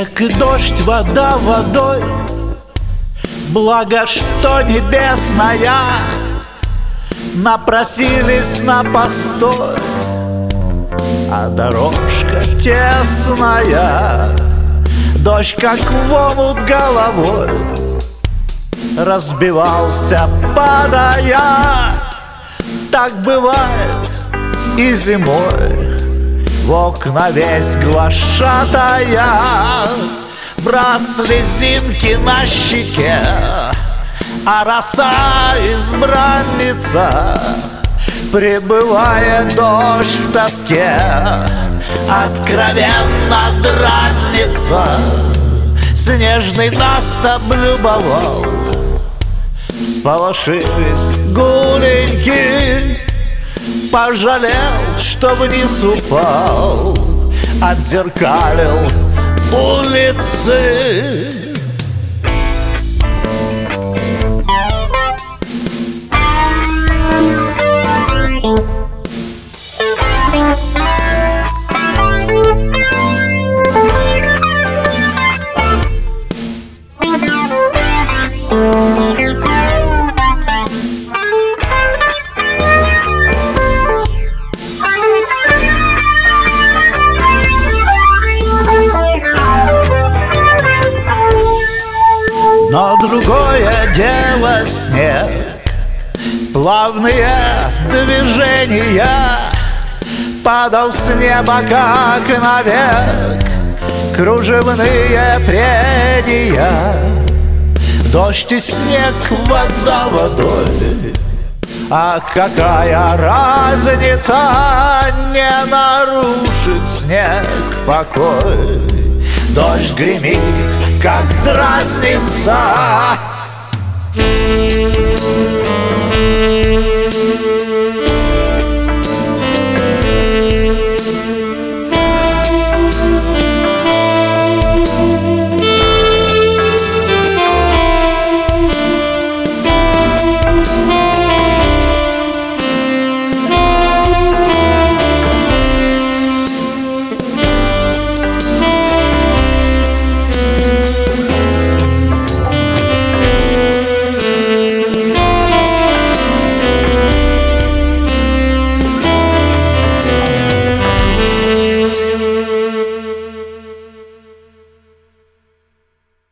Снег и дождь, вода водой, благо, что небесная, напросились на постой, а дорожка тесная. Дождь, как в омут головой, разбивался, падая. Так бывает и зимой, в окна весь глашатая. Брат, слезинки на щеке, а роса избранница. Прибывает дождь в тоске, откровенно дразнится. Снежный нас облюбовал, всполошились гуленьки. Пожалел, что вниз упал, отзеркалил улицы. Но другое дело снег, плавные движения. Падал с неба, как навек, кружевные прения. Дождь и снег, вода водой, а какая разница? Не нарушит снег покой. Дождь гремит, как дразнится.